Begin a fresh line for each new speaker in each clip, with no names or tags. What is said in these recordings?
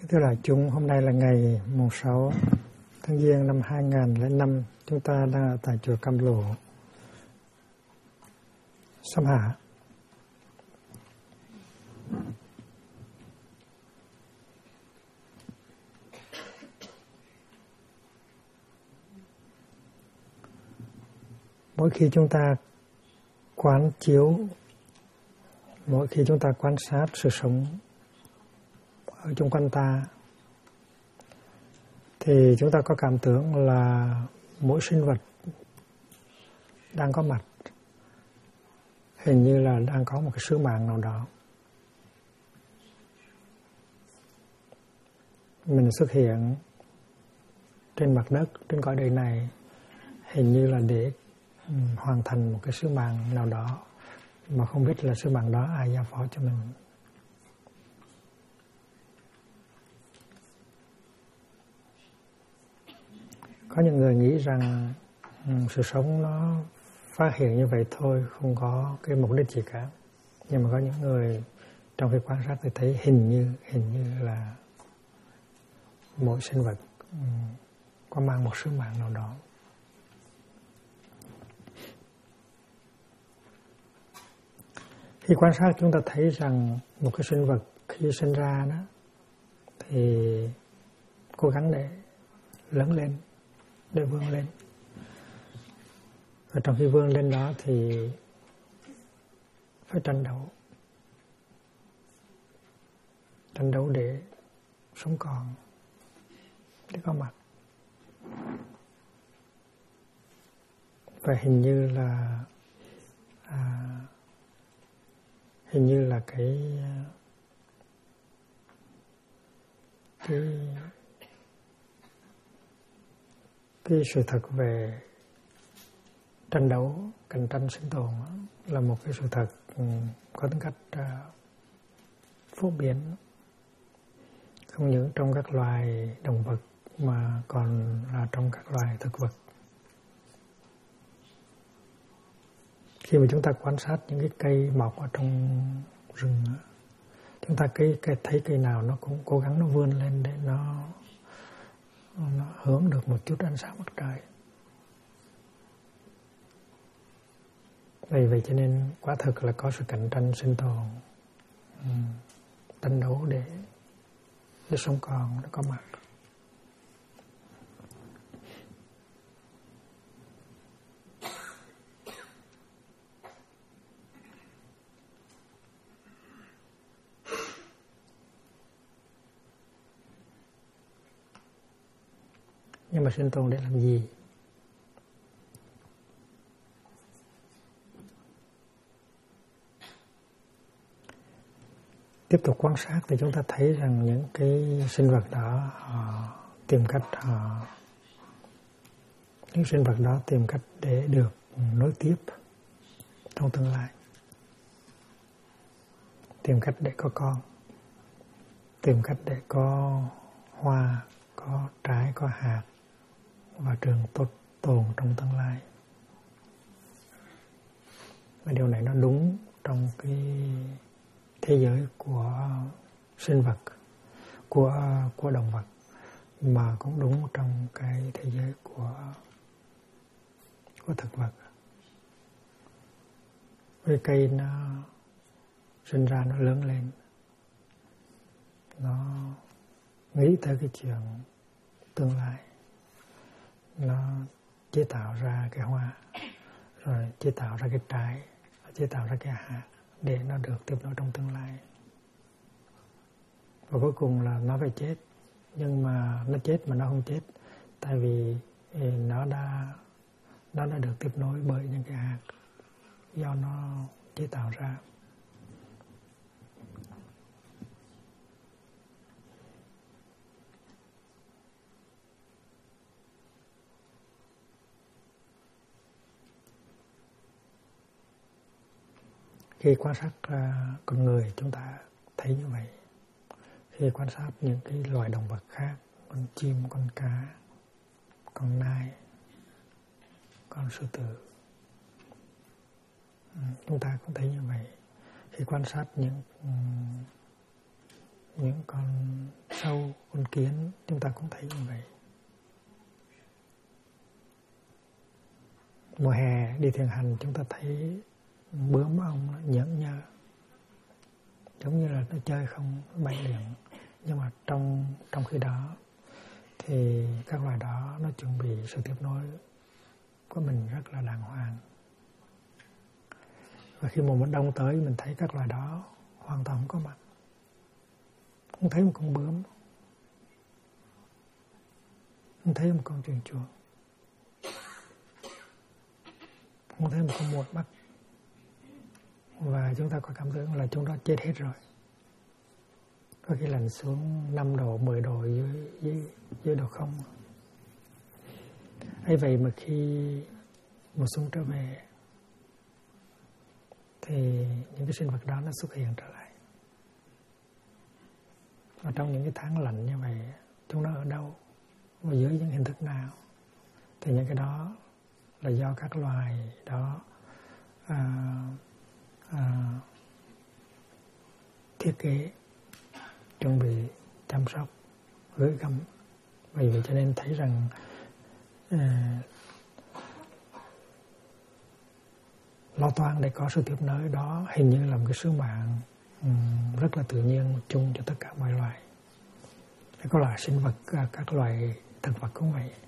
Thưa đại chúng, hôm nay là ngày mùng 6 tháng Giêng năm 2005. Chúng ta đang ở tại chùa Cam Lộ, Sâm Hạ. Mỗi khi chúng ta quán chiếu, mỗi khi chúng ta quan sát sự sống ở chung quanh ta, thì chúng ta có cảm tưởng là mỗi sinh vật đang có mặt hình như là đang có một cái sứ mạng nào đó. Mình xuất hiện trên mặt đất, trên cõi đời này hình như là để hoàn thành một cái sứ mạng nào đó, mà không biết là sứ mạng đó ai giao phó cho mình. Có những người nghĩ rằng sự sống nó phát hiện như vậy thôi, không có cái mục đích gì cả. Nhưng mà có những người trong khi quan sát thì thấy hình như là mỗi sinh vật có mang một sứ mạng nào đó. Khi quan sát chúng ta thấy rằng một cái sinh vật khi sinh ra đó thì cố gắng để lớn lên, để vươn lên. Và trong khi vươn lên đó thì phải tranh đấu để sống còn, để có mặt. Và hình như là cái sự thật về tranh đấu, cạnh tranh sinh tồn là một cái sự thật có tính cách phổ biến, không những trong các loài động vật mà còn là trong các loài thực vật. Khi mà chúng ta quan sát những cái cây mọc ở trong rừng, chúng ta thấy cây nào nó cũng cố gắng nó vươn lên để nó hướng được một chút ánh sáng mặt trời. Vì vậy cho nên quả thực là có sự cạnh tranh sinh tồn, tranh đấu để sống còn, để có mặt. Nhưng mà sinh tồn để làm gì? Tiếp tục quan sát thì chúng ta thấy rằng những cái sinh vật đó những sinh vật đó tìm cách để được nối tiếp trong tương lai, tìm cách để có con, tìm cách để có hoa, có trái, có hạt và trường tốt tồn trong tương lai. Và điều này nó đúng trong cái thế giới của sinh vật, của động vật, mà cũng đúng trong cái thế giới của thực vật. Cái cây nó sinh ra, nó lớn lên, nó nghĩ tới cái chuyện tương lai, nó chế tạo ra cái hoa, rồi chế tạo ra cái trái, chế tạo ra cái hạt để nó được tiếp nối trong tương lai. Và cuối cùng là nó phải chết, nhưng mà nó chết mà nó không chết, tại vì nó đã được tiếp nối bởi những cái hạt do nó chế tạo ra. Khi quan sát con người chúng ta thấy như vậy. Khi quan sát những cái loài động vật khác, con chim, con cá, con nai, con sư tử, chúng ta cũng thấy như vậy. Khi quan sát những con sâu, con kiến, chúng ta cũng thấy như vậy. Mùa hè đi thiền hành chúng ta thấy bướm ong nó nhởn nhơ, giống như là nó chơi không, nó bay liền. Nhưng mà trong khi đó thì các loài đó nó chuẩn bị sự tiếp nối của mình rất là đàng hoàng. Và khi mùa đông tới mình thấy các loài đó hoàn toàn không có mặt. Không thấy một con bướm, không thấy một con chuồn chuồn, không thấy một con muột bắt. Và chúng ta có cảm tưởng là chúng nó chết hết rồi. Có khi lạnh xuống 5 độ, 10 độ dưới độ không. Ấy vậy mà khi mùa xuân trở về thì những cái sinh vật đó nó xuất hiện trở lại. Và trong những cái tháng lạnh như vậy, chúng nó ở đâu và dưới những hình thức nào, thì những cái đó là do các loài đó thiết kế, chuẩn bị, chăm sóc, gửi gắm. Vì vậy cho nên thấy rằng lo toan để có sự tiếp nối đó hình như là một cái sứ mạng rất là tự nhiên chung cho tất cả mọi loài. Các loài sinh vật, các loài thực vật cũng vậy.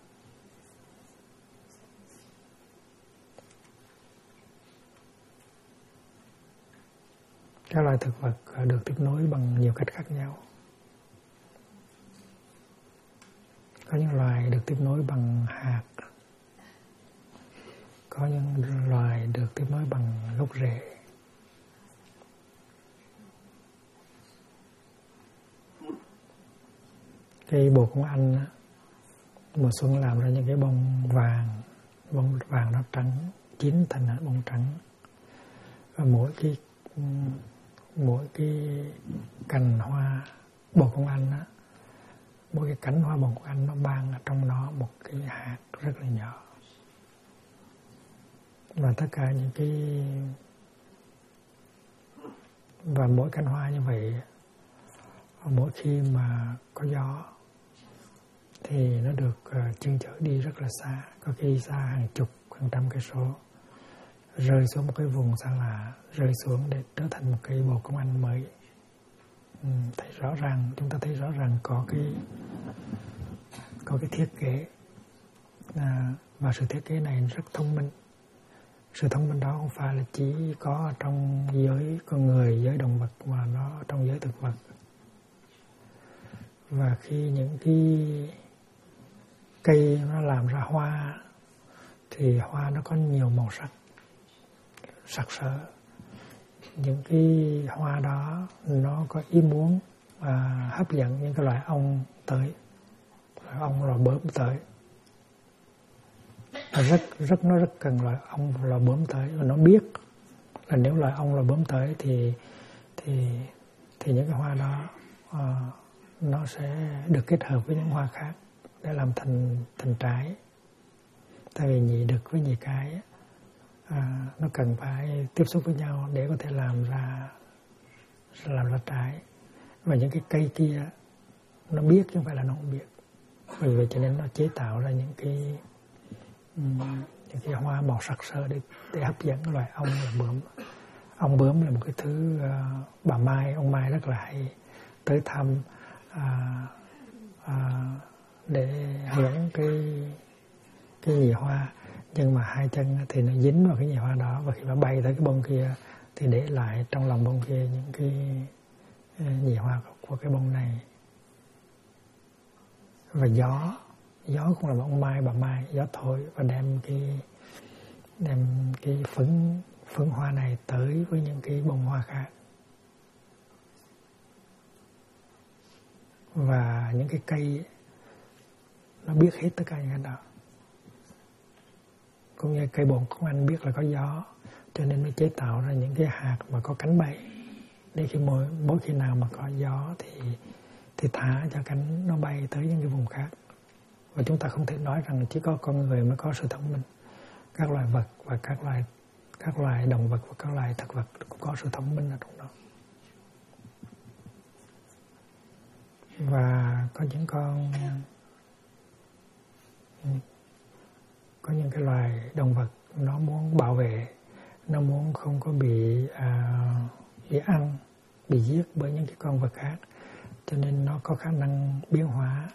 Các loài thực vật được tiếp nối bằng nhiều cách khác nhau. Có những loài được tiếp nối bằng hạt, có những loài được tiếp nối bằng gốc rễ. Cây bồ công anh mùa xuân làm ra những cái bông vàng nó trắng, chín thành bông trắng. Và mỗi cái cành hoa bồ công anh á, mỗi cái cánh hoa bồ công anh nó mang ở trong nó một cái hạt rất là nhỏ. Và tất cả những cái, và mỗi cánh hoa như vậy, mỗi khi mà có gió thì nó được chuyên chở đi rất là xa, có khi xa hàng chục, hàng trăm cây số, rơi xuống một cái vùng xa lạ, rơi xuống để trở thành một cây bồ công anh mới. Thấy rõ ràng, chúng ta thấy rõ ràng có cái thiết kế, và sự thiết kế này rất thông minh. Sự thông minh đó không phải là chỉ có trong giới con người, giới động vật, mà nó trong giới thực vật. Và khi những cái cây nó làm ra hoa thì hoa nó có nhiều màu sắc sặc sỡ. Những cái hoa đó nó có ý muốn hấp dẫn những cái loài ong tới, loài bướm tới. Nó rất cần loài ong, loài bướm tới, và nó biết là nếu loài ong, loài bướm tới thì những cái hoa đó nó sẽ được kết hợp với những hoa khác để làm thành trái. Tại vì nhị đực với nhị cái nó cần phải tiếp xúc với nhau để có thể làm ra trái. Và những cái cây kia nó biết chứ không phải là nó không biết. Vì vậy cho nên nó chế tạo ra những cái hoa màu sặc sỡ để hấp dẫn loài ong là bướm. Ong bướm là một cái thứ bà Mai, ông Mai rất là hay tới thăm để hưởng cái nhị hoa. Nhưng mà hai chân thì nó dính vào cái nhị hoa đó, và khi mà bay tới cái bông kia thì để lại trong lòng bông kia những cái nhị hoa của cái bông này. Và gió cũng là một ông Mai, bà Mai, gió thổi và đem cái phấn hoa này tới với những cái bông hoa khác. Và những cái cây nó biết hết tất cả những cái đó. Cũng như cây bồ công anh biết là có gió, cho nên nó chế tạo ra những cái hạt mà có cánh bay. Để khi mỗi khi nào mà có gió thì thả cho cánh nó bay tới những cái vùng khác. Và chúng ta không thể nói rằng chỉ có con người mới có sự thông minh. Các loài vật và các loài động vật và các loài thực vật cũng có sự thông minh ở trong đó. Và có những cái loài động vật nó muốn bảo vệ, nó muốn không có bị ăn, bị giết bởi những cái con vật khác, cho nên nó có khả năng biến hóa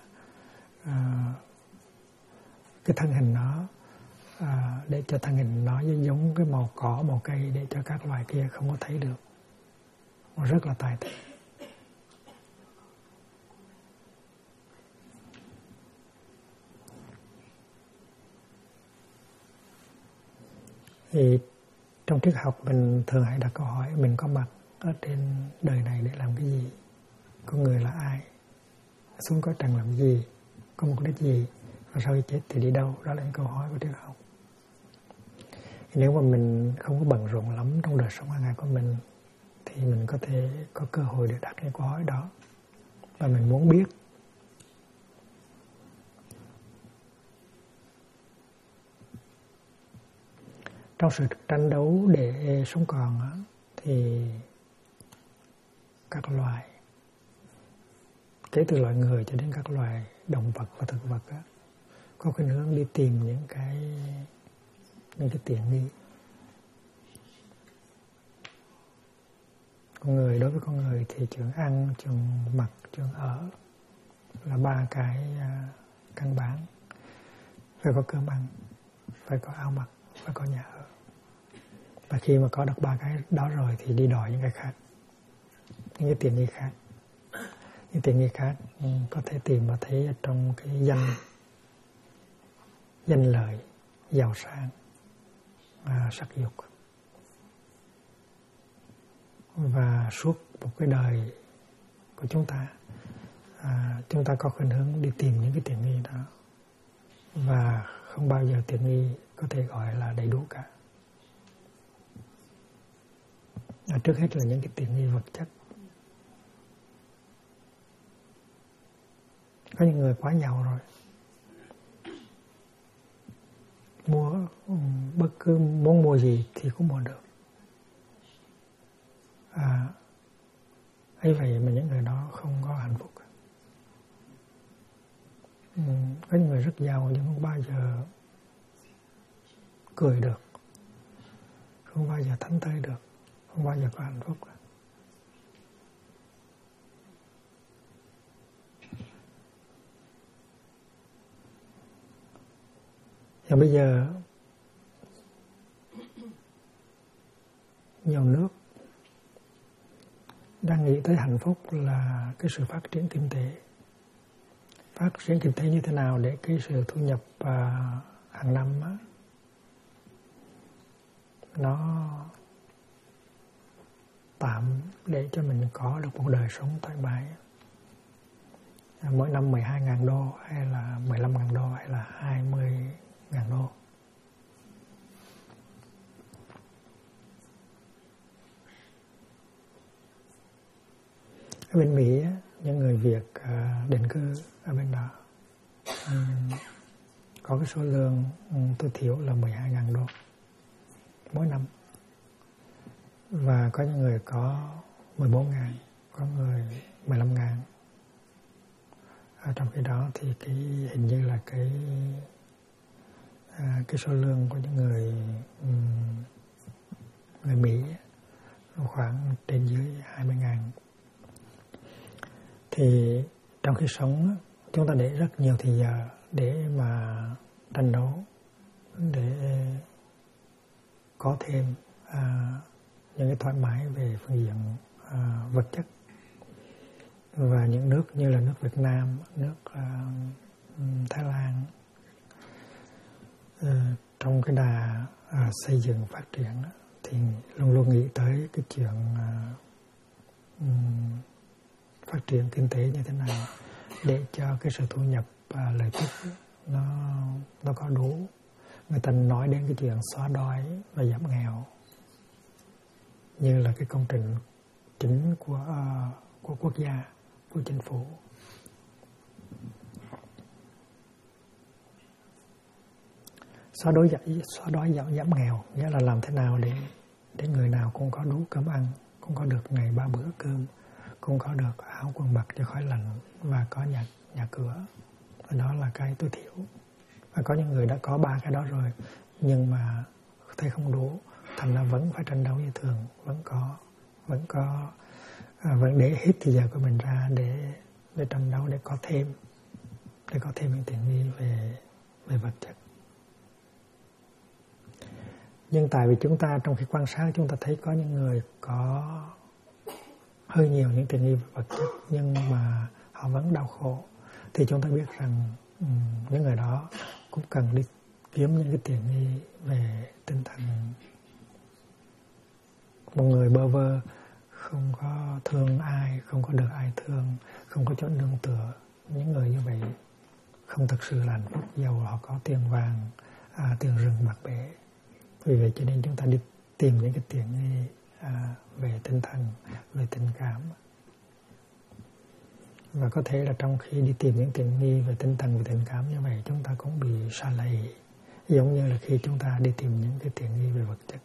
cái thân hình nó để cho thân hình nó giống cái màu cỏ, màu cây, để cho các loài kia không có thấy được. Nó rất là tài tình. Thì trong triết học mình thường hay đặt câu hỏi mình có mặt ở trên đời này để làm cái gì? Con người là ai? Xuống có trần làm gì? Có mục đích gì? Và sau khi chết thì đi đâu? Đó là những câu hỏi của triết học. Nếu mà mình không có bận rộn lắm trong đời sống hàng ngày của mình thì mình có thể có cơ hội để đặt những câu hỏi đó. Và mình muốn biết. Trong sự tranh đấu để sống còn thì các loài, kể từ loài người cho đến các loài động vật và thực vật có khuynh hướng đi tìm những cái tiện nghi. Con người, đối với con người thì chuyện ăn, chuyện mặc, chuyện ở là ba cái căn bản. Phải có cơm ăn, phải có áo mặc, phải có nhà ở. Và khi mà có được ba cái đó rồi thì đi đòi những cái khác, những cái tiện nghi khác. Những tiện nghi khác có thể tìm và thấy trong cái danh lợi, giàu sang, sắc dục. Và suốt một cái đời của chúng ta có khuynh hướng đi tìm những cái tiện nghi đó. Và không bao giờ tiện nghi có thể gọi là đầy đủ cả. Trước hết là những cái tiện nghi vật chất. Có những người quá giàu rồi, mua bất cứ muốn mua gì thì cũng mua được. Ấy vậy mà những người đó không có hạnh phúc. Có những người rất giàu nhưng không bao giờ cười được, không bao giờ thánh tươi được, không bao giờ có hạnh phúc. Và bây giờ nhiều nước đang nghĩ tới hạnh phúc là cái sự phát triển kinh tế. Phát triển kinh tế như thế nào để cái sự thu nhập hàng năm nó tạm để cho mình có được một đời sống thoải mái. Mỗi năm 12.000 đô hay là 15.000 đô hay là 20.000 đô. Ở bên Mỹ, những người Việt định cư ở bên đó có cái số lương tối thiểu là 12.000 đô mỗi năm. Và có những người có 14.000, có người 15.000. Trong khi đó thì cái hình như là cái số lương của những người Mỹ khoảng trên dưới 20.000. Thì trong khi sống chúng ta để rất nhiều thời giờ để mà tranh đấu, để có thêm những cái thoải mái về phương diện vật chất. Và những nước như là nước Việt Nam, nước Thái Lan trong cái đà xây dựng phát triển thì luôn luôn nghĩ tới cái chuyện phát triển kinh tế như thế nào để cho cái sự thu nhập lợi tức nó có đủ. Người ta nói đến cái chuyện xóa đói và giảm nghèo như là cái công trình chính của quốc gia, của chính phủ. Xóa đói giảm nghèo nghĩa là làm thế nào để người nào cũng có đủ cơm ăn, cũng có được ngày 3 bữa cơm, cũng có được áo quần mặc cho khỏi lạnh và có nhà cửa. Và đó là cái tối thiểu. Và có những người đã có 3 cái đó rồi nhưng mà thấy không đủ, thành ra vẫn phải tranh đấu như thường, vẫn để hết thời giờ của mình ra để tranh đấu, để có thêm những tiện nghi về vật chất. Nhưng tại vì chúng ta trong khi quan sát chúng ta thấy có những người có hơi nhiều những tiện nghi về vật chất nhưng mà họ vẫn đau khổ, thì chúng ta biết rằng những người đó cũng cần đi kiếm những cái tiện nghi về tinh thần. Một người bơ vơ, không có thương ai, không có được ai thương, không có chỗ nương tựa, những người như vậy không thực sự là hạnh phúc dầu họ có tiền vàng, tiền rừng bạc bể. Vì vậy cho nên chúng ta đi tìm những cái tiện nghi về tinh thần, về tình cảm. Và có thể là trong khi đi tìm những tiện nghi về tinh thần, về tình cảm như vậy, chúng ta cũng bị sa lầy, giống như là khi chúng ta đi tìm những cái tiện nghi về vật chất.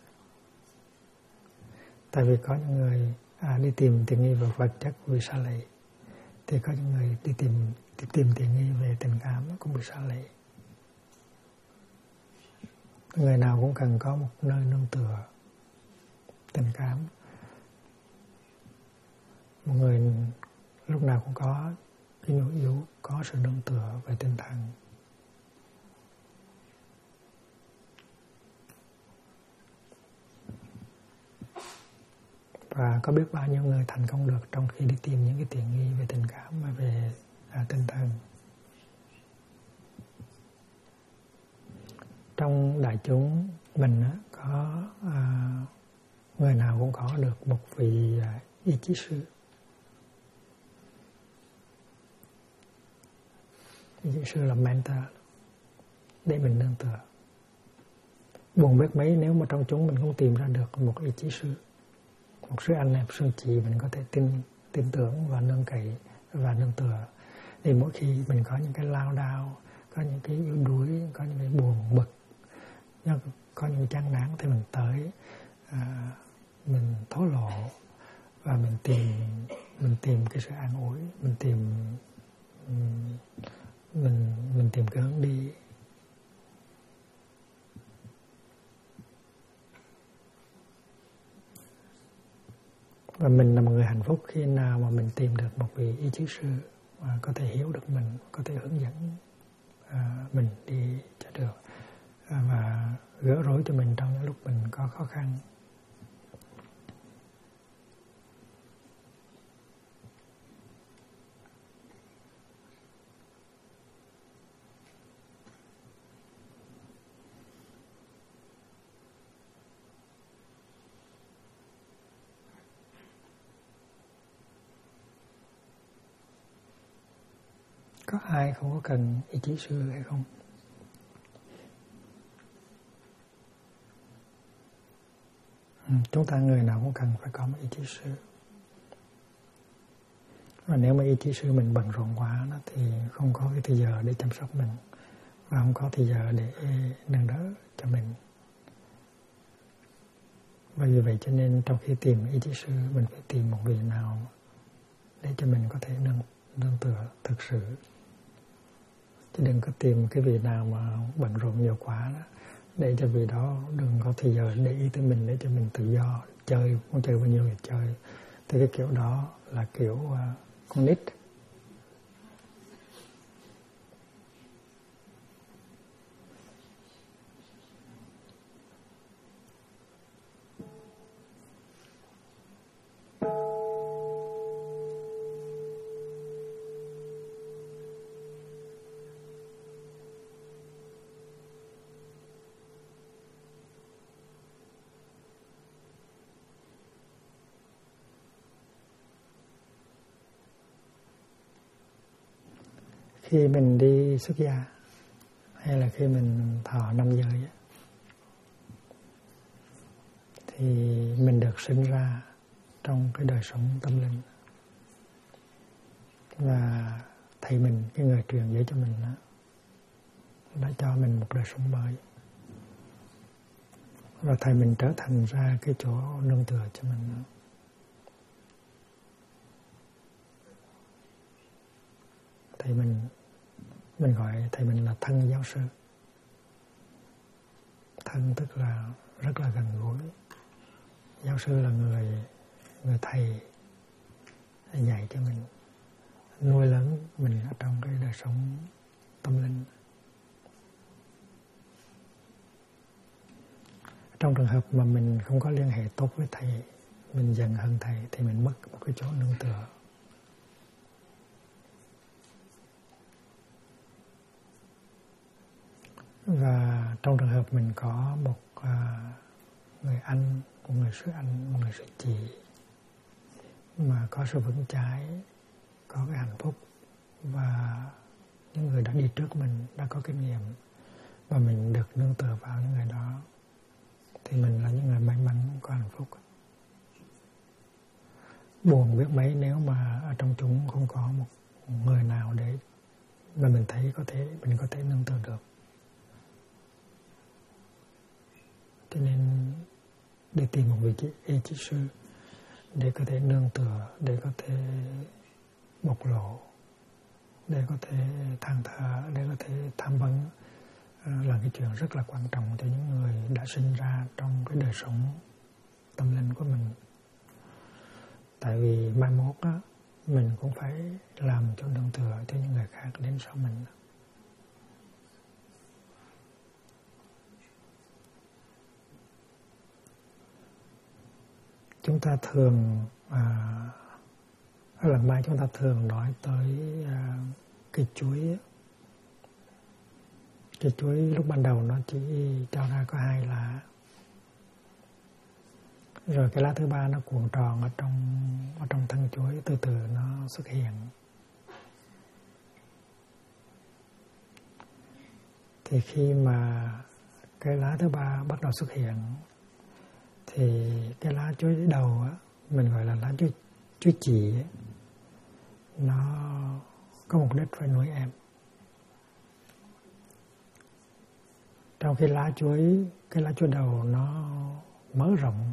Tại vì có những người đi tìm tiện nghi về vật chất bị sa lầy, thì có những người đi tìm tiện nghi về tình cảm cũng bị sa lầy. Người nào cũng cần có một nơi nương tựa tình cảm. Một người lúc nào cũng có cái nhu yếu, có sự nương tựa về tinh thần. Và có biết bao nhiêu người thành công được trong khi đi tìm những cái tiện nghi về tình cảm và về tinh thần. Trong đại chúng mình có người nào cũng có được một vị ý chí sư. Ý chí sư là mentor để mình nương tựa. Buồn biết mấy nếu mà trong chúng mình không tìm ra được một ý chí sư, một sư anh em, sư chị mình có thể tin tưởng và nương cậy và nương tựa. Thì mỗi khi mình có những cái lao đao, có những cái yếu đuối, có những cái buồn bực, có những cái chán nản, thì mình tới mình thổ lộ và mình tìm cái sự an ủi, mình tìm cái hướng đi. Và mình là một người hạnh phúc khi nào mà mình tìm được một vị ý chí sư mà có thể hiểu được mình, có thể hướng dẫn mình đi cho được và gỡ rối cho mình trong những lúc mình có khó khăn. Có ai không có cần ý chí sư hay không? Chúng ta người nào cũng cần phải có một ý chí sư. Và nếu mà ý chí sư mình bận rộn quá thì không có cái thời giờ để chăm sóc mình và không có thời giờ để nâng đỡ cho mình. Và vì vậy cho nên trong khi tìm ý chí sư mình phải tìm một vị nào để cho mình có thể nương tựa thực sự. Chứ đừng có tìm cái vị nào mà bận rộn nhiều quá đó, để cho vị đó đừng có thời giờ để ý tới mình, để cho mình tự do chơi, muốn chơi bao nhiêu thì chơi. Thì cái kiểu đó là kiểu con nít. Khi mình đi xuất gia hay là khi mình thọ 5 giới thì mình được sinh ra trong cái đời sống tâm linh. Và thầy mình, cái người truyền dạy cho mình đó, đã cho mình một đời sống mới. Và thầy mình trở thành ra cái chỗ nương tựa cho mình. Mình gọi thầy mình là thân giáo sư. Thân tức là rất là gần gũi. Giáo sư là người thầy dạy cho mình, nuôi lớn mình ở trong cái đời sống tâm linh. Trong trường hợp mà mình không có liên hệ tốt với thầy, mình giận hờn thầy, thì mình mất một cái chỗ nương tựa. Và trong trường hợp mình có một người anh, một người sư anh, một người sư chị mà có sự vững chãi, có cái hạnh phúc, và những người đã đi trước mình, đã có kinh nghiệm, và mình được nương tựa vào những người đó, thì mình là những người may mắn, có hạnh phúc. Buồn biết mấy nếu mà ở trong chúng không có một người nào để mà mình thấy mình có thể nương tựa được. Cho nên để tìm một vị trí sư để có thể nương tựa, để có thể bộc lộ, để có thể than thở, để có thể tham vấn là cái chuyện rất là quan trọng cho những người đã sinh ra trong cái đời sống tâm linh của mình. Tại vì mai mốt á, mình cũng phải làm cho nương tựa cho những người khác đến sau mình. Chúng ta thường lần mai chúng ta thường nói tới cây chuối. Cây chuối lúc ban đầu nó chỉ cho ra có 2 lá, rồi cái lá thứ 3 nó cuộn tròn ở trong thân chuối, từ từ nó xuất hiện. Thì khi mà cái lá thứ 3 bắt đầu xuất hiện, thì cái lá chuối đầu á, mình gọi là lá chuối chì ấy, nó có mục đích phải nuôi em. Trong khi cái lá chuối đầu nó mở rộng,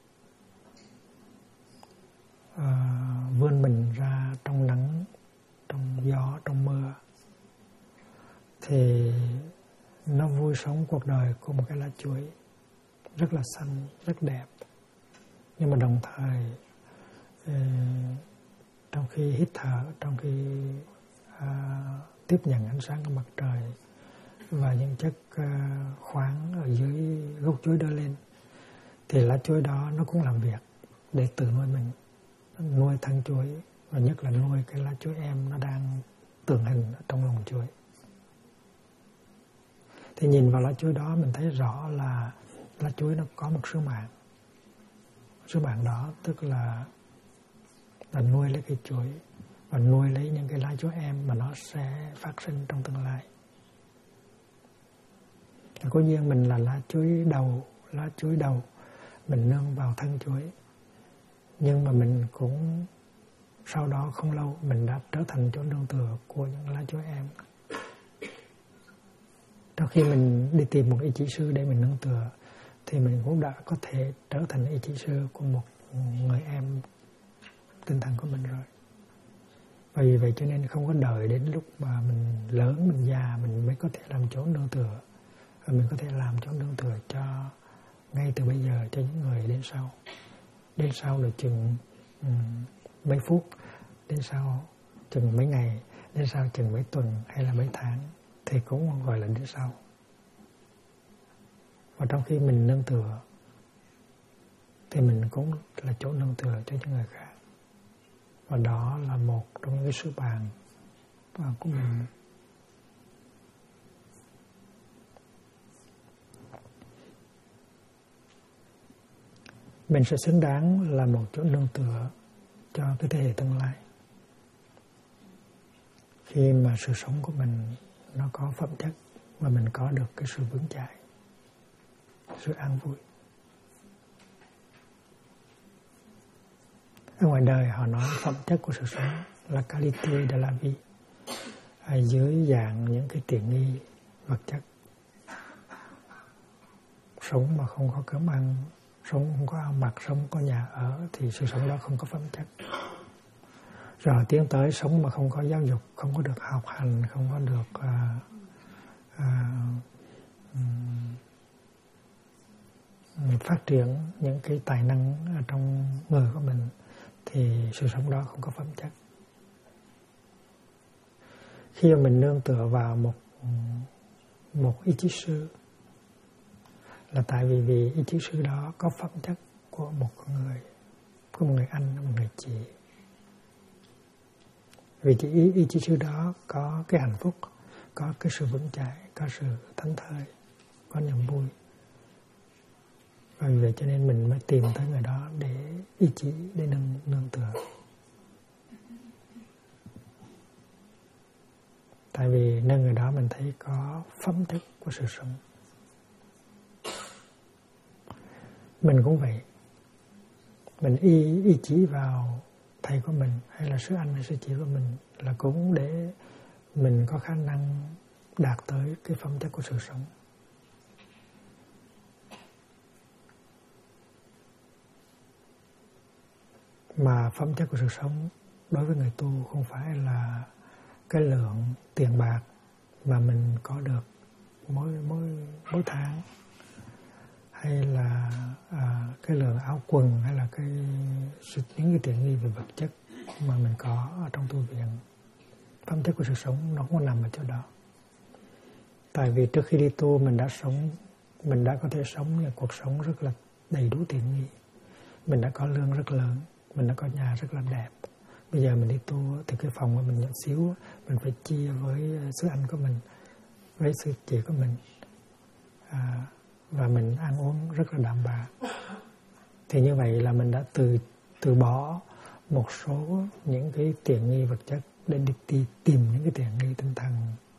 vươn mình ra trong nắng, trong gió, trong mưa, thì nó vui sống cuộc đời của một cái lá chuối rất là xanh, rất đẹp. Nhưng mà đồng thời trong khi hít thở, trong khi tiếp nhận ánh sáng của mặt trời và những chất khoáng ở dưới gốc chuối đưa lên, thì lá chuối đó nó cũng làm việc để tự nuôi mình, nuôi thân chuối, và nhất là nuôi cái lá chuối em nó đang tượng hình ở trong lòng chuối. Thì nhìn vào lá chuối đó mình thấy rõ là lá chuối nó có một sứ mạng. Sứ mạng đó tức là nuôi lấy cây chuối và nuôi lấy những cái lá chuối em mà nó sẽ phát sinh trong tương lai. Cố nhiên mình là lá chuối đầu mình nương vào thân chuối, nhưng mà mình cũng sau đó không lâu mình đã trở thành chỗ nương tựa của những lá chuối em. Trong khi mình đi tìm một ý chỉ sư để mình nương tựa, thì mình cũng đã có thể trở thành ý chỉ sư của một người em tinh thần của mình rồi. Và vì vậy cho nên không có đợi đến lúc mà mình lớn, mình già mình mới có thể làm chỗ nương tựa. Và mình có thể làm chỗ nương tựa cho ngay từ bây giờ cho những người đến sau. Đến sau là chừng mấy phút, đến sau chừng mấy ngày, đến sau chừng mấy tuần hay là mấy tháng, thì cũng gọi là đến sau. Và trong khi mình nương tựa thì mình cũng là chỗ nương tựa cho những người khác. Và đó là một trong những cái sứ mạng của mình. Mình sẽ xứng đáng là một chỗ nương tựa cho cái thế hệ tương lai. Khi mà sự sống của mình nó có phẩm chất và mình có được cái sự vững chãi, sự an vui. Ở ngoài đời họ nói phẩm chất của sự sống là qualité de la vie, dưới dạng những cái tiện nghi vật chất. Sống mà không có cơm ăn, sống không có áo mặc, sống không có nhà ở, thì sự sống đó không có phẩm chất. Rồi tiến tới sống mà không có giáo dục, không có được học hành, không có được phát triển những cái tài năng ở trong người của mình, thì sự sống đó không có phẩm chất. Khi mà mình nương tựa vào một ý chí sư, là tại vì ý chí sư đó có phẩm chất của một người, của một người anh, một người chị. Vì ý chí sư đó có cái hạnh phúc, có cái sự vững chãi, có sự thảnh thơi, có niềm vui. Và vì vậy cho nên mình mới tìm tới người đó để ý chí, để nương tựa. Tại vì nơi người đó mình thấy có phẩm chất của sự sống. Mình cũng vậy. Mình ý chí vào thầy của mình, hay là sư anh hay sư chị của mình, là cũng để mình có khả năng đạt tới cái phẩm chất của sự sống. Mà phẩm chất của sự sống đối với người tu không phải là cái lượng tiền bạc mà mình có được mỗi tháng, hay là cái lượng áo quần, hay là những cái tiện nghi về vật chất mà mình có ở trong tu viện. Phẩm chất của sự sống nó không nằm ở chỗ đó. Tại vì trước khi đi tu mình đã có thể sống một cuộc sống rất là đầy đủ tiện nghi. Mình đã có lương rất lớn, mình đã có nhà rất là đẹp. Bây giờ mình đi tu thì cái phòng mà mình nhận xíu, mình phải chia với sư anh của mình, với sư chị của mình, và mình ăn uống rất là đạm bạ. Thì như vậy là mình đã từ bỏ một số những cái tiện nghi vật chất để đi tìm những cái tiện nghi tinh thần.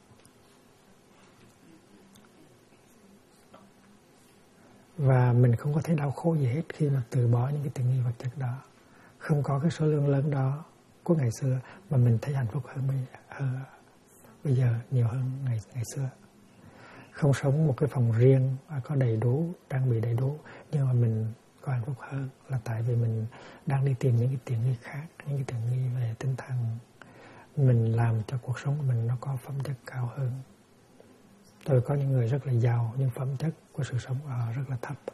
Và mình không có thấy đau khổ gì hết khi mà từ bỏ những cái tiện nghi vật chất đó. Không có cái số lượng lớn đó của ngày xưa mà mình thấy hạnh phúc hơn bây giờ nhiều hơn ngày xưa. Không sống một cái phòng riêng có đầy đủ, trang bị đầy đủ, nhưng mà mình có hạnh phúc hơn là tại vì mình đang đi tìm những cái tiện nghi khác, những cái tiện nghi về tinh thần. Mình làm cho cuộc sống của mình nó có phẩm chất cao hơn. Tôi có những người rất là giàu nhưng phẩm chất của sự sống họ rất là thấp.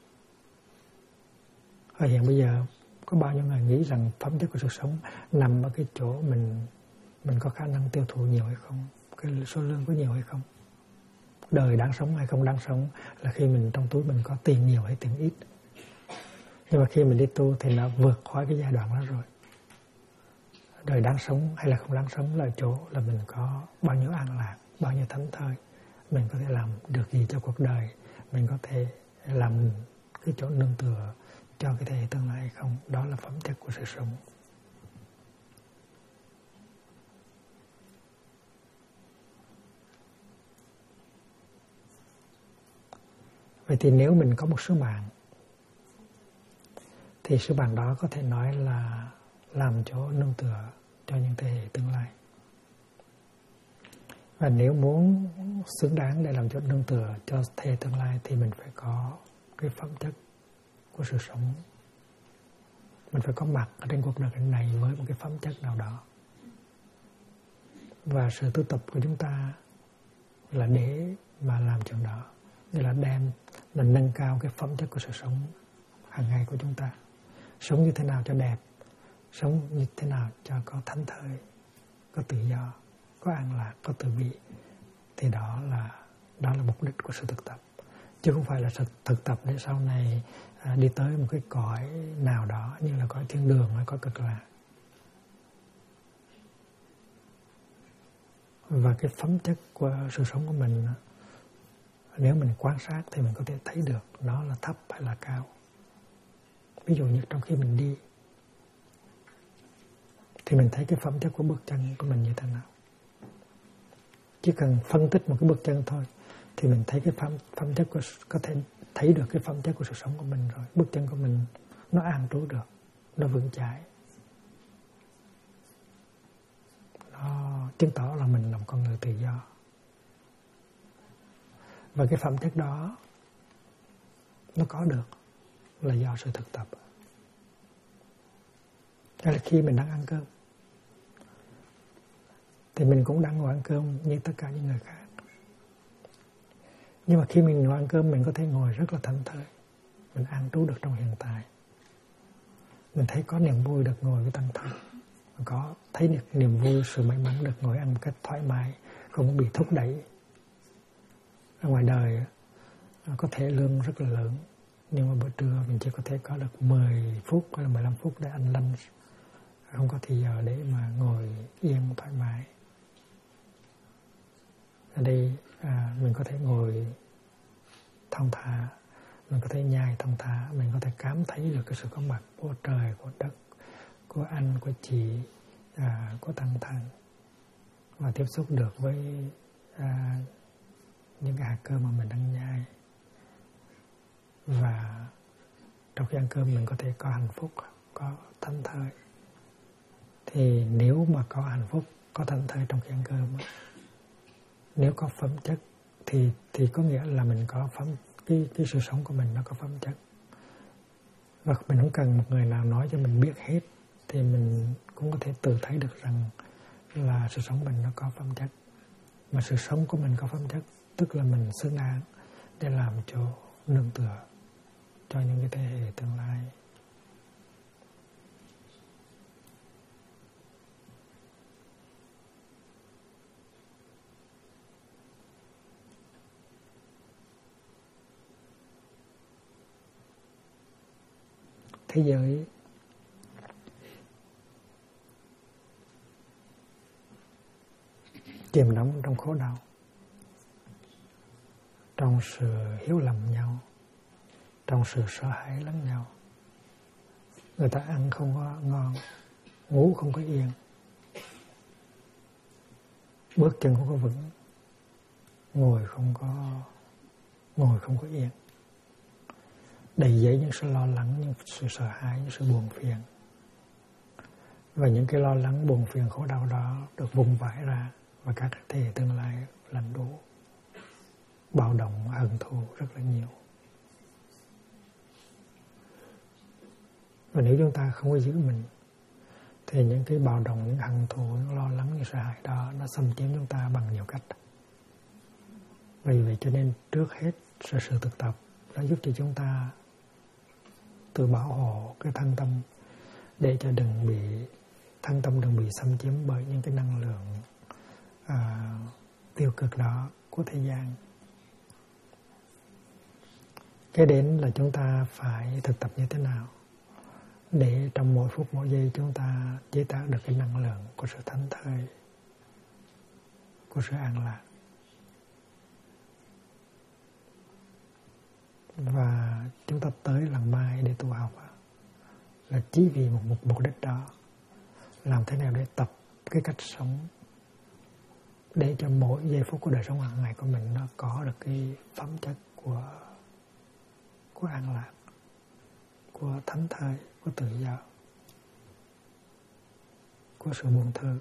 Ở hiện bây giờ có bao nhiêu người nghĩ rằng phẩm chất của sự sống nằm ở cái chỗ mình có khả năng tiêu thụ nhiều hay không, cái số lương có nhiều hay không. Đời đáng sống hay không đáng sống là khi mình trong túi mình có tiền nhiều hay tiền ít. Nhưng mà khi mình đi tu thì nó vượt khỏi cái giai đoạn đó rồi. Đời đáng sống hay là không đáng sống là chỗ là mình có bao nhiêu an lạc, bao nhiêu thảnh thơi, mình có thể làm được gì cho cuộc đời, mình có thể làm cái chỗ nương tựa cho cái thế hệ tương lai hay không. Đó là phẩm chất của sự sống. Vậy thì nếu mình có một sứ mạng thì sứ mạng đó có thể nói là làm chỗ nương tựa cho những thế hệ tương lai. Và nếu muốn xứng đáng để làm chỗ nương tựa cho thế hệ tương lai thì mình phải có cái phẩm chất của sự sống. Mình phải có mặt ở trên cuộc đời này với một cái phẩm chất nào đó. Và sự tu tập của chúng ta là để mà làm chuyện đó. Nghĩa là nâng cao cái phẩm chất của sự sống hàng ngày của chúng ta. Sống như thế nào cho đẹp, sống như thế nào cho có thảnh thơi, có tự do, có an lạc, có từ bi. Thì đó là mục đích của sự thực tập. Chứ không phải là sự thực tập để sau này đi tới một cái cõi nào đó như là cõi thiên đường hay cõi cực lạc. Và cái phẩm chất của sự sống của mình, nếu mình quan sát thì mình có thể thấy được nó là thấp hay là cao. Ví dụ như trong khi mình đi thì mình thấy cái phẩm chất của bước chân của mình như thế nào. Chỉ cần phân tích một cái bước chân thôi thì mình thấy cái phẩm chất của, có thể thấy được cái phẩm chất của sự sống của mình rồi. Bước chân của mình nó an trú được, nó vững chãi, nó chứng tỏ là mình là một con người tự do. Và cái phẩm chất đó nó có được là do sự thực tập. Đó là khi mình đang ăn cơm, thì mình cũng đang ngồi ăn cơm như tất cả những người khác. Nhưng mà khi mình ngồi ăn cơm, mình có thể ngồi rất là thảnh thơi, mình an trú được trong hiện tại. Mình thấy có niềm vui được ngồi với tăng thân, có thấy được niềm vui, sự may mắn được ngồi ăn một cách thoải mái, không bị thúc đẩy. Ở ngoài đời có thể lương rất là lớn, nhưng mà bữa trưa mình chỉ có thể có được 10 phút hay là 15 phút để ăn lunch, không có thì giờ để mà ngồi yên thoải mái. Ở đây mình có thể ngồi thong thả, mình có thể nhai thong thả, mình có thể cảm thấy được cái sự có mặt của trời, của đất, của anh, của chị, của tăng thân, và tiếp xúc được với những cái hạt cơm mà mình đang nhai. Và trong khi ăn cơm mình có thể có hạnh phúc, có thảnh thơi. Thì nếu mà có hạnh phúc, có thảnh thơi trong khi ăn cơm, nếu có phẩm chất thì có nghĩa là mình có cái sự sống của mình nó có phẩm chất. Và mình không cần một người nào nói cho mình biết hết, thì mình cũng có thể tự thấy được rằng là sự sống mình nó có phẩm chất. Mà sự sống của mình có phẩm chất, tức là mình xứng đáng để làm chỗ nương tựa cho những cái thế hệ tương lai. Thế giới chìm đắm trong khổ đau, trong sự hiểu lầm nhau, trong sự sợ hãi lẫn nhau. Người ta ăn không có ngon, ngủ không có yên, bước chân không có vững, ngồi không có yên, đầy dẫy những sự lo lắng, những sự sợ hãi, những sự buồn phiền. Và những cái lo lắng, buồn phiền, khổ đau đó được vùng vãi ra, và các thế hệ tương lai làm đủ bạo động, hận thù rất là nhiều. Và nếu chúng ta không có giữ mình, thì những cái bạo động, những hận thù, những lo lắng, những sợ hãi đó nó xâm chiếm chúng ta bằng nhiều cách. Vì vậy cho nên trước hết sự thực tập nó giúp cho chúng ta tự bảo hộ cái thân tâm, để cho thân tâm đừng bị xâm chiếm bởi những cái năng lượng tiêu cực đó của thế gian. Cái đến là chúng ta phải thực tập như thế nào để trong mỗi phút mỗi giây chúng ta chế tạo được cái năng lượng của sự thảnh thơi, của sự an lạc. Và chúng ta tới làng Mai để tu học là chỉ vì một mục đích đó, làm thế nào để tập cái cách sống, để cho mỗi giây phút của đời sống hàng ngày của mình nó có được cái phẩm chất của an lạc, của thảnh thơi, của tự do, của sự buông thư.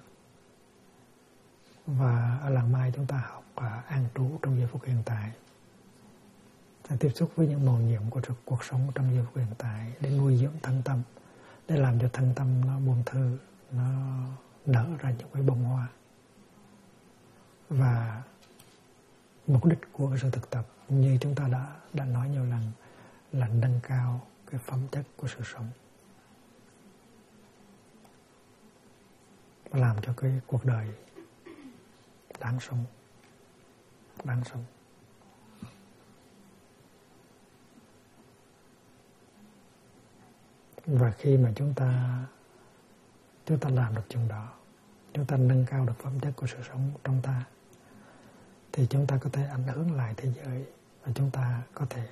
Và ở làng Mai chúng ta học an trú trong giây phút hiện tại, tiếp xúc với những mầu nhiệm của cuộc sống trong giây phút hiện tại, để nuôi dưỡng thân tâm, để làm cho thân tâm nó buông thư, nó nở ra những cái bông hoa. Và mục đích của sự thực tập như chúng ta đã nói nhiều lần là nâng cao cái phẩm chất của sự sống, và làm cho cái cuộc đời đáng sống. Và khi mà chúng ta làm được chuyện đó, chúng ta nâng cao được phẩm chất của sự sống trong ta, thì chúng ta có thể ảnh hưởng lại thế giới, và chúng ta có thể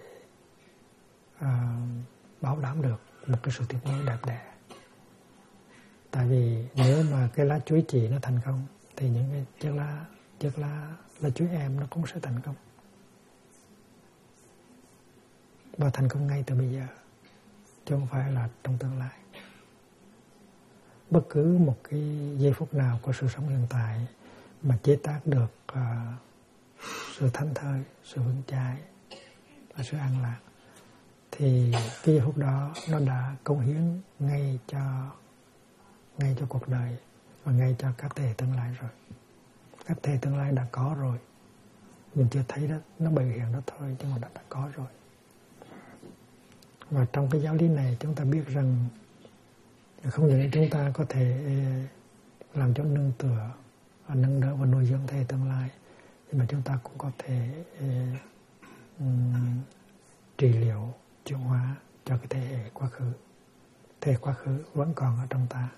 bảo đảm được một cái sự tiếp nối đẹp đẽ. Tại vì nếu mà cái lá chuối chì nó thành công, thì những cái chiếc lá chuối em nó cũng sẽ thành công, và thành công ngay từ bây giờ, chứ không phải là trong tương lai. Bất cứ một cái giây phút nào của sự sống hiện tại mà chế tác được sự thảnh thơi, sự vững chãi và sự an lạc, thì cái giây phút đó nó đã cống hiến ngay cho cuộc đời và ngay cho các thế hệ tương lai rồi. Các thế tương lai đã có rồi, mình chưa thấy đó, nó bày hiện đó thôi, nhưng mà đã có rồi. Và trong cái giáo lý này chúng ta biết rằng không những chúng ta có thể làm chỗ nương tựa, nâng đỡ và nuôi dưỡng thế tương lai, nhưng mà chúng ta cũng có thể trị liệu, chuyển hóa cho cái thế hệ quá khứ. Thế hệ quá khứ vẫn còn ở trong ta,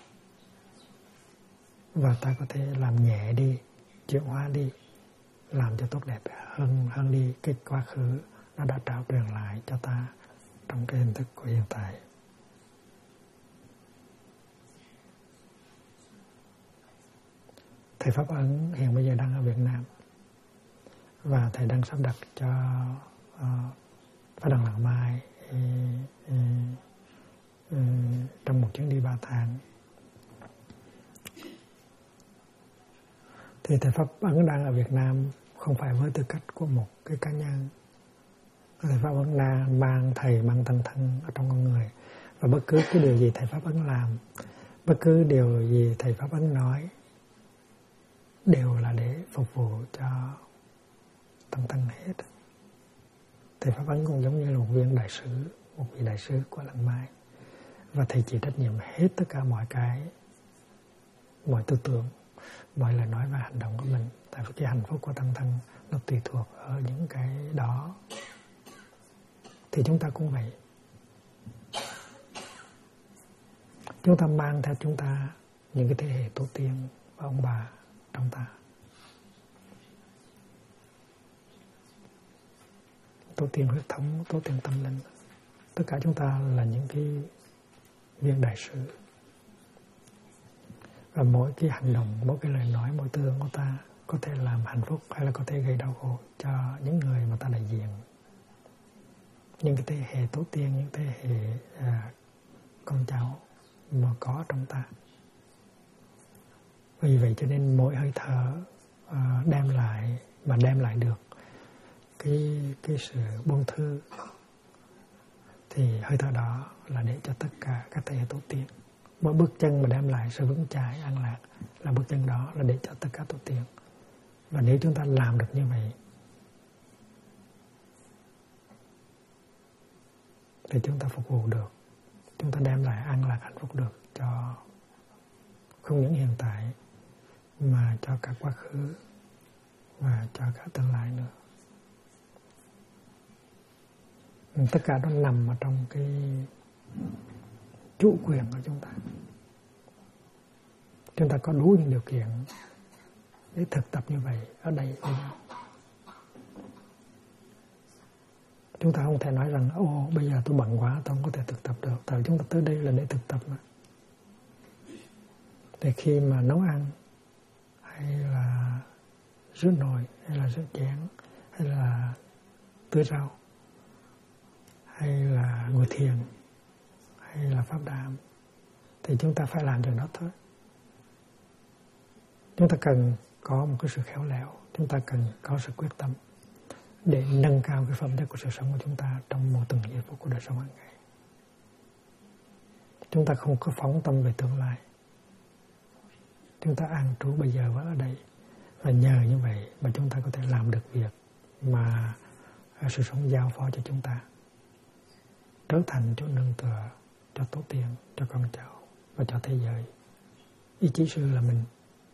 và ta có thể làm nhẹ đi, chuyển hóa đi, làm cho tốt đẹp hơn đi cái quá khứ nó đã trao truyền lại cho ta trong cái hình thức của hiện tại. Thầy Pháp Ấn hiện bây giờ đang ở Việt Nam, và thầy đang sắp đặt cho Pháp Đăng Làng Mai trong một chuyến đi 3 tháng. Thì thầy Pháp Ấn đang ở Việt Nam không phải với tư cách của một cái cá nhân. Thầy Pháp Ấn đang mang thầy, mang tăng thân ở trong con người, và bất cứ cái điều gì thầy Pháp Ấn làm, bất cứ điều gì thầy Pháp Ấn nói đều là để phục vụ cho tăng thân hết. Thầy Pháp Ấn cũng giống như là một viên đại sứ, một vị đại sứ của Làng Mai, và thầy chịu trách nhiệm hết tất cả mọi cái, mọi tư tưởng, mọi lời nói và hành động của mình. Tại vì cái hạnh phúc của tăng thân nó tùy thuộc ở những cái đó. Thì chúng ta cũng vậy. Chúng ta mang theo chúng ta những cái thế hệ tổ tiên và ông bà trong ta. Tổ tiên huyết thống, tổ tiên tâm linh. Tất cả chúng ta là những cái viên đại sứ. Và mỗi cái hành động, mỗi cái lời nói, mỗi tư tưởng của ta có thể làm hạnh phúc hay là có thể gây đau khổ cho những người mà ta đại diện. Những cái thế hệ tổ tiên, những thế hệ con cháu mà có trong ta. Vì vậy cho nên mỗi hơi thở đem lại được cái sự buông thư, thì hơi thở đó là để cho tất cả các thế hệ tổ tiên. Mỗi bước chân mà đem lại sự vững chãi, an lạc là bước chân đó là để cho tất cả tổ tiên. Và nếu chúng ta làm được như vậy thì chúng ta phục vụ được, chúng ta đem lại an lạc hạnh phúc được cho không những hiện tại mà cho cả quá khứ và cho cả tương lai nữa. Tất cả nó nằm ở trong cái chủ quyền của chúng ta. Chúng ta có đủ những điều kiện để thực tập như vậy ở đây bây giờ. Chúng ta không thể nói rằng bây giờ tôi bận quá, tôi không có thể thực tập được. Tại vì chúng ta tới đây là để thực tập mà. Thì khi mà nấu ăn, hay là rửa nồi, hay là rửa chén, hay là tưới rau, hay là ngồi thiền, hay là pháp đàm, thì chúng ta phải làm chuyện đó thôi. Chúng ta cần có một cái sự khéo léo, chúng ta cần có sự quyết tâm để nâng cao cái phẩm chất của sự sống của chúng ta trong một từng giây phút của đời sống hàng ngày. Chúng ta không có phóng tâm về tương lai. Chúng ta an trú bây giờ và ở đây. Và nhờ như vậy mà chúng ta có thể làm được việc mà sự sống giao phó cho chúng ta, trở thành chỗ nương tựa cho tổ tiên, cho con cháu và cho thế giới. Ý chí sư là mình,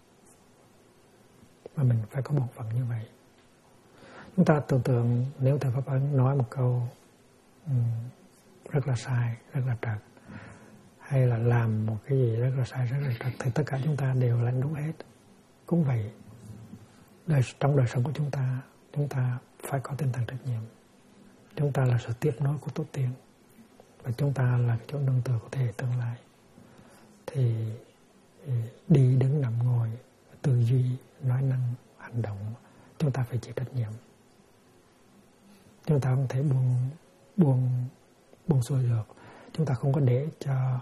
mà mình phải có bổn phận như vậy. Chúng ta tưởng tượng nếu thầy Pháp Ấn nói một câu rất là sai, rất là trật, hay là làm một cái gì rất là sai, rất là trật, thì tất cả chúng ta đều lãnh đúng hết. Cũng vậy, trong đời sống của chúng ta phải có tinh thần trách nhiệm. Chúng ta là sự tiếp nối của tổ tiên, và chúng ta là cái chỗ nương tựa của thế hệ tương lai. Thì đi đứng nằm ngồi, tư duy, nói năng, hành động, chúng ta phải chịu trách nhiệm. Chúng ta không thể buông xuôi được. Chúng ta không có để cho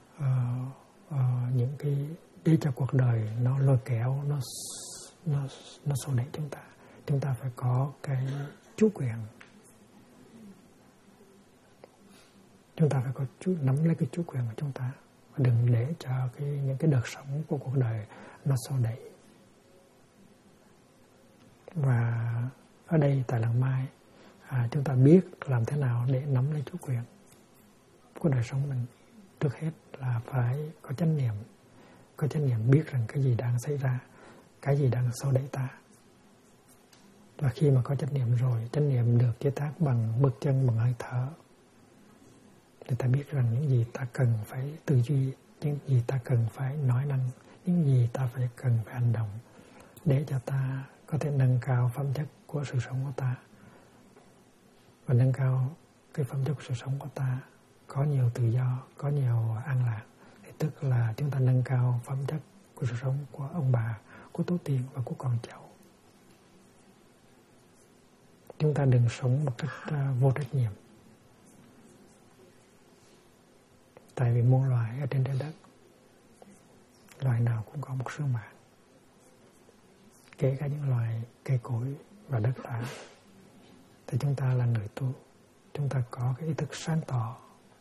những cái để cho cuộc đời nó lôi kéo, nó xô đẩy chúng ta. Chúng ta phải có cái chủ quyền. Chúng ta phải có nắm lấy cái chủ quyền của chúng ta, và đừng để cho những cái đợt sóng của cuộc đời nó xô đẩy. Và ở đây tại Làng Mai, chúng ta biết làm thế nào để nắm lấy chủ quyền của đời sống mình. Trước hết là phải có chánh niệm. Có chánh niệm biết rằng cái gì đang xảy ra, cái gì đang xô đẩy ta. Và khi mà có chánh niệm rồi, chánh niệm được chế tác bằng bước chân, bằng hơi thở, thì ta biết rằng những gì ta cần phải tư duy, những gì ta cần phải nói năng, những gì ta cần phải hành động để cho ta có thể nâng cao phẩm chất của sự sống của ta. Và nâng cao cái phẩm chất của sự sống của ta có nhiều tự do, có nhiều an lạc. Thì tức là chúng ta nâng cao phẩm chất của sự sống của ông bà, của tổ tiên và của con cháu. Chúng ta đừng sống một cách vô trách nhiệm. Tại vì muôn loài ở trên trái đất, loài nào cũng có một sứ mạng. Kể cả những loài cây cối và đất đá. Thì chúng ta là người tu, chúng ta có cái ý thức sáng tỏ.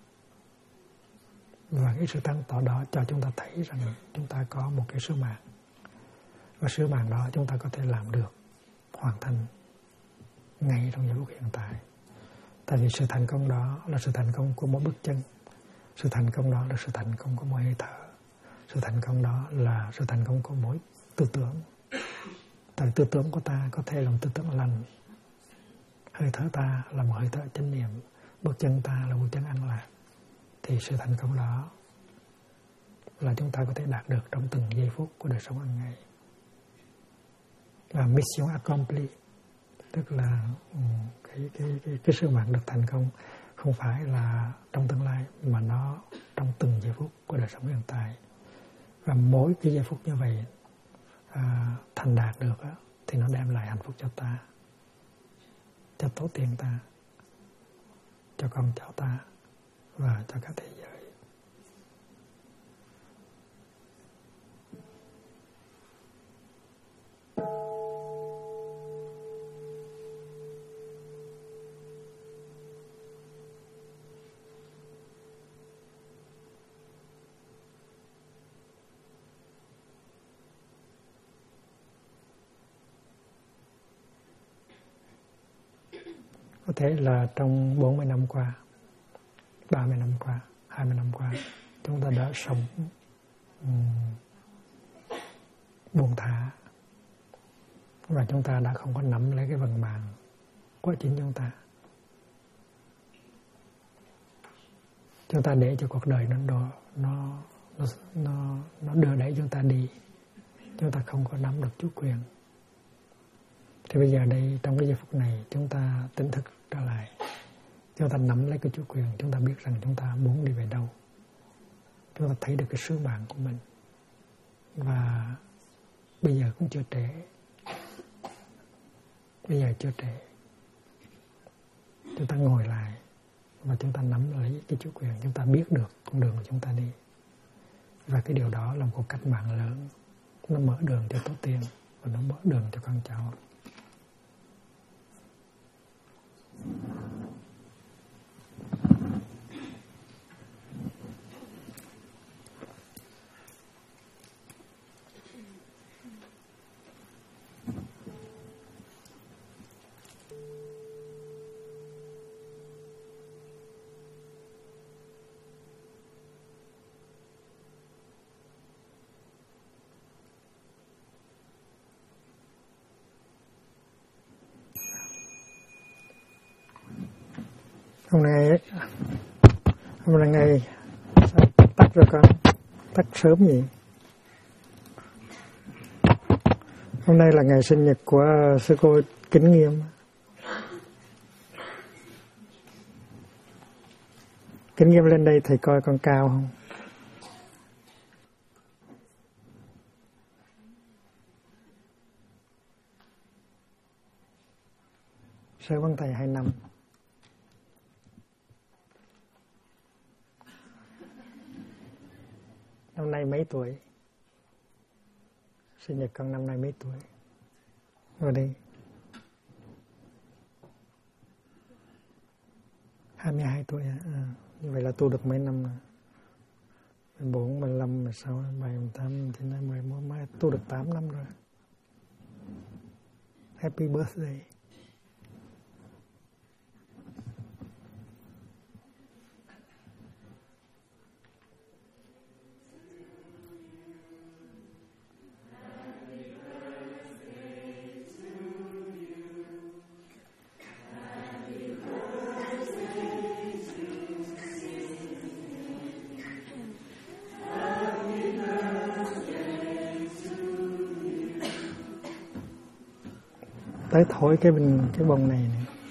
Và cái sự sáng tỏ đó cho chúng ta thấy rằng chúng ta có một cái sứ mạng. Và sứ mạng đó chúng ta có thể làm được, hoàn thành ngay trong những lúc hiện tại. Tại vì sự thành công đó là sự thành công của mỗi bước chân. Sự thành công đó là sự thành công của mỗi hơi thở. Sự thành công đó là sự thành công của mỗi tư tưởng. Tại tư tưởng của ta có thể là một tư tưởng lành. Hơi thở ta là một hơi thở chánh niệm. Bước chân ta là bước chân an lạc. Thì sự thành công đó là chúng ta có thể đạt được trong từng giây phút của đời sống hàng ngày. Là mission accomplished. Tức là cái sứ mạng được thành công không phải là trong tương lai, mà nó trong từng giây phút của đời sống hiện tại. Và mỗi cái giây phút như vậy thành đạt được thì nó đem lại hạnh phúc cho ta, cho tổ tiên ta, cho con cháu ta và cho cả thế giới. Có thể là trong 40 năm qua, 30 năm qua, 20 năm qua, chúng ta đã sống buông thả. Và chúng ta đã không có nắm lấy cái vận mạng của chính chúng ta. Chúng ta để cho cuộc đời nó đưa đẩy chúng ta đi. Chúng ta không có nắm được chủ quyền. Thì bây giờ đây, trong cái giây phút này, chúng ta tỉnh thức trở lại. Chúng ta nắm lấy cái chủ quyền. Chúng ta biết rằng chúng ta muốn đi về đâu. Chúng ta thấy được cái sứ mạng của mình. Và bây giờ cũng chưa trễ. Bây giờ chưa trễ. Chúng ta ngồi lại và chúng ta nắm lấy cái chủ quyền. Chúng ta biết được con đường của chúng ta đi. Và cái điều đó là một cuộc cách mạng lớn. Nó mở đường cho tổ tiên và nó mở đường cho con cháu. Hôm nay ngày tắt rồi con, tắt sớm nhỉ? Hôm nay là ngày sinh nhật của sư cô Kính Nghiêm. Kính Nghiêm lên đây thầy coi con cao không? Sơ bằng thầy 2 năm. Năm nay mấy tuổi? Sinh nhật con năm nay mấy tuổi? Vào đây. 22 tuổi hả? Như vậy là tu được mấy năm rồi? 14, 15, 16, 17, 18, 19, 20, 21, tu được 8 năm rồi. Happy birthday. Tới thổi cái bông này nè.